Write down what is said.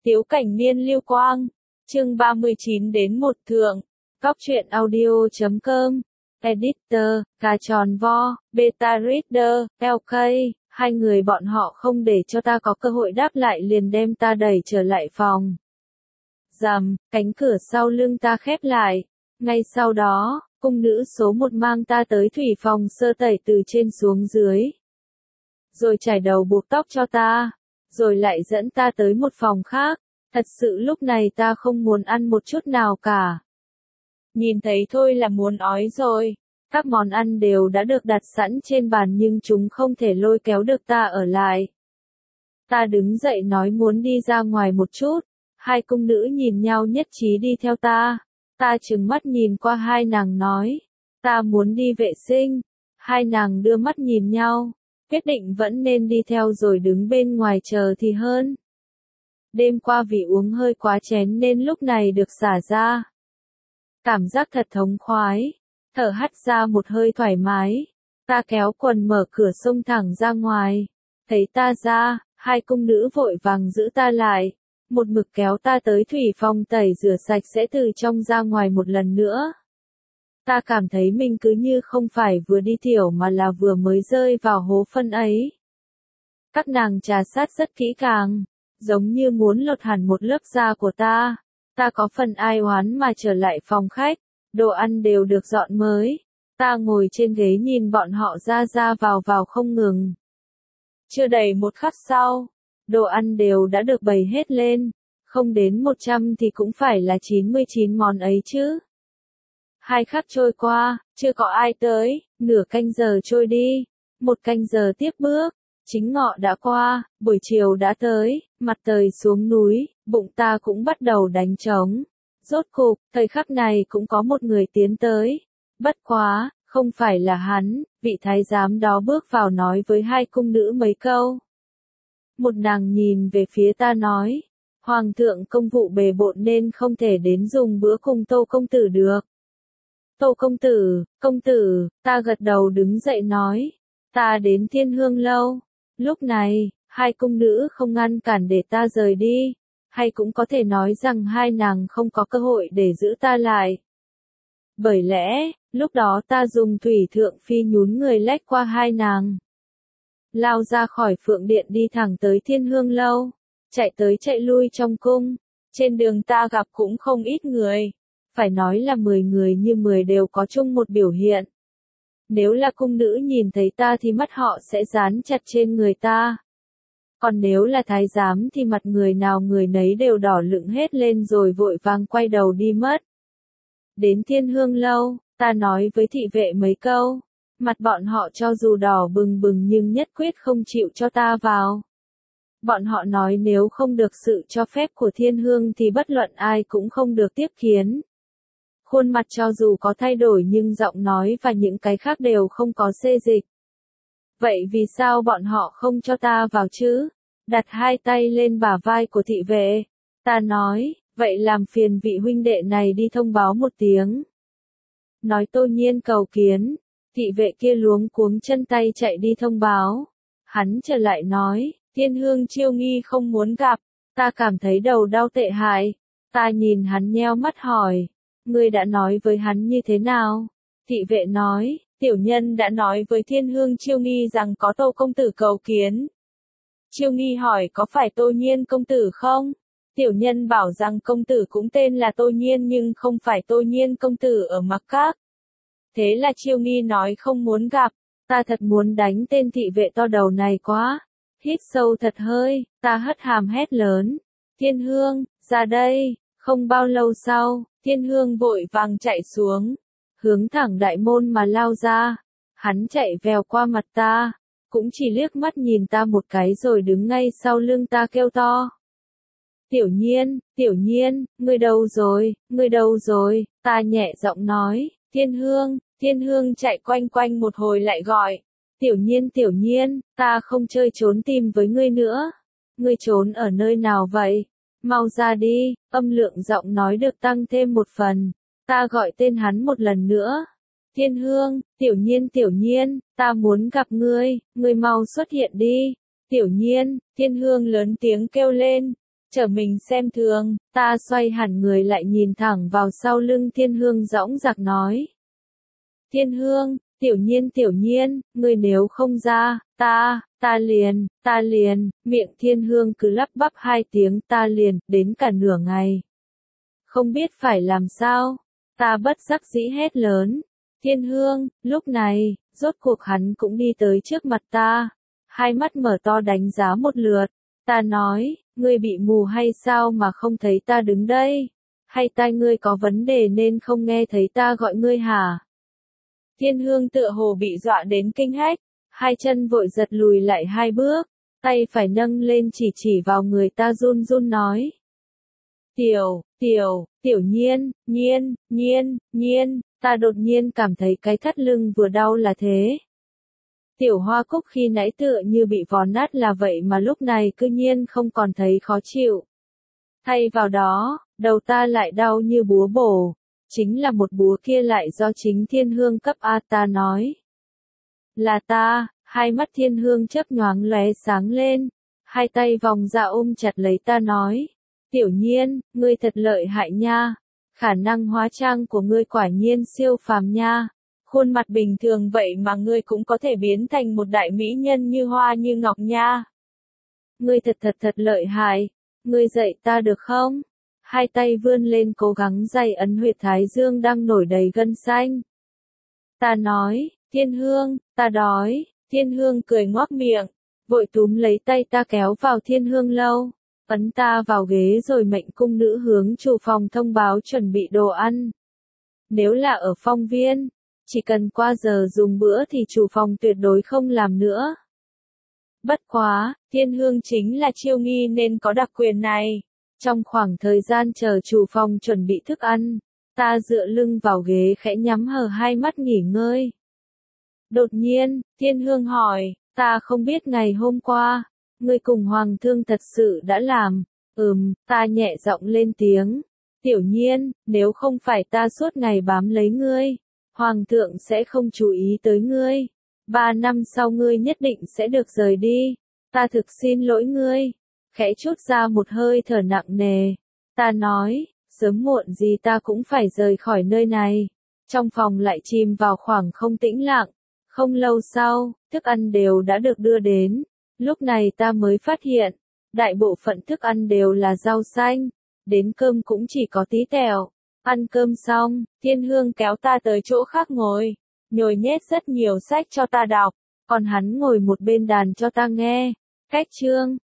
Tiếu Cảnh Niên Lưu Quang, chương 39 đến 1 thượng, Góc truyện audio.com, Editor, Cà Tròn Vo, Beta Reader, LK, hai người bọn họ không để cho ta có cơ hội đáp lại liền đem ta đẩy trở lại phòng. Rầm, cánh cửa sau lưng ta khép lại. Ngay sau đó, cung nữ số 1 mang ta tới thủy phòng sơ tẩy từ trên xuống dưới. Rồi chải đầu buộc tóc cho ta. Rồi lại dẫn ta tới một phòng khác. Thật sự lúc này ta không muốn ăn một chút nào cả. Nhìn thấy thôi là muốn ói rồi. Các món ăn đều đã được đặt sẵn trên bàn nhưng chúng không thể lôi kéo được ta ở lại. Ta đứng dậy nói muốn đi ra ngoài một chút. Hai cung nữ nhìn nhau nhất trí đi theo ta. Ta trừng mắt nhìn qua hai nàng nói. Ta muốn đi vệ sinh. Hai nàng đưa mắt nhìn nhau. Quyết định vẫn nên đi theo rồi đứng bên ngoài chờ thì hơn. Đêm qua vì uống hơi quá chén nên lúc này được xả ra. Cảm giác thật thống khoái. Thở hắt ra một hơi thoải mái. Ta kéo quần mở cửa xông thẳng ra ngoài. Thấy ta ra, hai cung nữ vội vàng giữ ta lại. Một mực kéo ta tới thủy phòng tẩy rửa sạch sẽ từ trong ra ngoài một lần nữa. Ta cảm thấy mình cứ như không phải vừa đi tiểu mà là vừa mới rơi vào hố phân ấy. Các nàng trà sát rất kỹ càng, giống như muốn lột hẳn một lớp da của ta. Ta có phần ai oán mà trở lại phòng khách, đồ ăn đều được dọn mới. Ta ngồi trên ghế nhìn bọn họ ra vào không ngừng. Chưa đầy một khắc sau, đồ ăn đều đã được bày hết lên, không đến 100 thì cũng phải là 99 món ấy chứ. 2 khắc trôi qua, chưa có ai tới, nửa canh giờ trôi đi, 1 canh giờ tiếp bước, chính ngọ đã qua, buổi chiều đã tới, mặt trời xuống núi, bụng ta cũng bắt đầu đánh trống. Rốt cục, thời khắc này cũng có một người tiến tới. Bất quá, không phải là hắn, vị thái giám đó bước vào nói với hai cung nữ mấy câu. Một nàng nhìn về phía ta nói, Hoàng thượng công vụ bề bộn nên không thể đến dùng bữa cùng Tô công tử được. Tô công tử, ta gật đầu đứng dậy nói, ta đến Thiên Hương lâu. Lúc này, hai cung nữ không ngăn cản để ta rời đi, hay cũng có thể nói rằng hai nàng không có cơ hội để giữ ta lại. Bởi lẽ, lúc đó ta dùng thủy thượng phi nhún người lách qua hai nàng. Lao ra khỏi phượng điện đi thẳng tới Thiên Hương lâu, chạy tới chạy lui trong cung. Trên đường ta gặp cũng không ít người. Phải nói là 10 người như 10 đều có chung một biểu hiện. Nếu là cung nữ nhìn thấy ta thì mắt họ sẽ dán chặt trên người ta. Còn nếu là thái giám thì mặt người nào người nấy đều đỏ lựng hết lên rồi vội vàng quay đầu đi mất. Đến Thiên Hương lâu, ta nói với thị vệ mấy câu. Mặt bọn họ cho dù đỏ bừng bừng nhưng nhất quyết không chịu cho ta vào. Bọn họ nói nếu không được sự cho phép của Thiên Hương thì bất luận ai cũng không được tiếp kiến. Khuôn mặt cho dù có thay đổi nhưng giọng nói và những cái khác đều không có xê dịch. Vậy vì sao bọn họ không cho ta vào chứ? Đặt hai tay lên bả vai của thị vệ. Ta nói, vậy làm phiền vị huynh đệ này đi thông báo một tiếng. Nói Tô Nhiên cầu kiến. Thị vệ kia luống cuống chân tay chạy đi thông báo. Hắn trở lại nói, Thiên Hương Chiêu Nghi không muốn gặp. Ta cảm thấy đầu đau tệ hại. Ta nhìn hắn nheo mắt hỏi. Ngươi đã nói với hắn như thế nào? Thị vệ nói, tiểu nhân đã nói với Thiên Hương Chiêu Nghi rằng có Tô công tử cầu kiến. Chiêu Nghi hỏi có phải Tô Nhiên công tử không? Tiểu nhân bảo rằng công tử cũng tên là Tô Nhiên nhưng không phải Tô Nhiên công tử ở Mặc Các. Thế là Chiêu Nghi nói không muốn gặp. Ta thật muốn đánh tên thị vệ to đầu này quá. Hít sâu thật hơi, ta hất hàm hét lớn. Thiên Hương, ra đây. Không bao lâu sau, Thiên Hương vội vàng chạy xuống, hướng thẳng đại môn mà lao ra. Hắn chạy vèo qua mặt ta, cũng chỉ liếc mắt nhìn ta một cái rồi đứng ngay sau lưng ta kêu to. Tiểu nhiên, ngươi đâu rồi, ta nhẹ giọng nói, Thiên Hương chạy quanh quanh một hồi lại gọi. Tiểu nhiên, ta không chơi trốn tìm với ngươi nữa. Ngươi trốn ở nơi nào vậy? Mau ra đi, âm lượng giọng nói được tăng thêm một phần. Ta gọi tên hắn một lần nữa. Thiên Hương, tiểu nhiên, ta muốn gặp ngươi mau xuất hiện đi. Tiểu nhiên, Thiên Hương lớn tiếng kêu lên. trở mình xem thường, ta xoay hẳn người lại nhìn thẳng vào sau lưng Thiên Hương dõng dạc nói. Thiên Hương, tiểu nhiên, ngươi nếu không ra, ta liền, miệng Thiên Hương cứ lắp bắp hai tiếng ta liền, đến cả nửa ngày. Không biết phải làm sao, ta bất đắc dĩ hét lớn. Thiên Hương, lúc này, rốt cuộc hắn cũng đi tới trước mặt ta, hai mắt mở to đánh giá một lượt, ta nói, ngươi bị mù hay sao mà không thấy ta đứng đây, hay tai ngươi có vấn đề nên không nghe thấy ta gọi ngươi hả? Thiên Hương tựa hồ bị dọa đến kinh hách, hai chân vội giật lùi lại hai bước, tay phải nâng lên chỉ vào người ta run run nói. Tiểu nhiên, ta đột nhiên cảm thấy cái thắt lưng vừa đau là thế. Tiểu Hoa Cúc khi nãy tựa như bị vò nát là vậy mà lúc này cư nhiên không còn thấy khó chịu. Thay vào đó, đầu ta lại đau như búa bổ, chính là một búa kia lại do chính Thiên Hương cấp a ta nói. Là ta, hai mắt Thiên Hương chớp nhoáng lóe sáng lên, hai tay vòng ra ôm chặt lấy ta nói. Tiểu nhiên, ngươi thật lợi hại nha, khả năng hóa trang của ngươi quả nhiên siêu phàm nha. Khuôn mặt bình thường vậy mà ngươi cũng có thể biến thành một đại mỹ nhân như hoa như ngọc nha. Ngươi thật lợi hại, ngươi dạy ta được không? Hai tay vươn lên cố gắng day ấn huyệt thái dương đang nổi đầy gân xanh. Ta nói, Thiên Hương, ta đói, Thiên Hương cười ngoác miệng, vội túm lấy tay ta kéo vào Thiên Hương lâu, ấn ta vào ghế rồi mệnh cung nữ hướng chủ phòng thông báo chuẩn bị đồ ăn. Nếu là ở Phong Viên, chỉ cần qua giờ dùng bữa thì chủ phòng tuyệt đối không làm nữa. Bất quá, Thiên Hương chính là chiêu nghi nên có đặc quyền này. Trong khoảng thời gian chờ chủ phòng chuẩn bị thức ăn, ta dựa lưng vào ghế khẽ nhắm hờ hai mắt nghỉ ngơi. Đột nhiên, Thiên Hương hỏi, ta không biết ngày hôm qua, ngươi cùng Hoàng thương thật sự đã làm. Ta nhẹ giọng lên tiếng. Tiểu nhiên, nếu không phải ta suốt ngày bám lấy ngươi, Hoàng thượng sẽ không chú ý tới ngươi. 3 năm sau ngươi nhất định sẽ được rời đi. Ta thực xin lỗi ngươi. Khẽ chút ra một hơi thở nặng nề. Ta nói, sớm muộn gì ta cũng phải rời khỏi nơi này. Trong phòng lại chìm vào khoảng không tĩnh lặng. Không lâu sau, thức ăn đều đã được đưa đến. Lúc này ta mới phát hiện, đại bộ phận thức ăn đều là rau xanh. Đến cơm cũng chỉ có tí tẹo. Ăn cơm xong, Thiên Hương kéo ta tới chỗ khác ngồi, nhồi nhét rất nhiều sách cho ta đọc, còn hắn ngồi một bên đàn cho ta nghe. Cách chương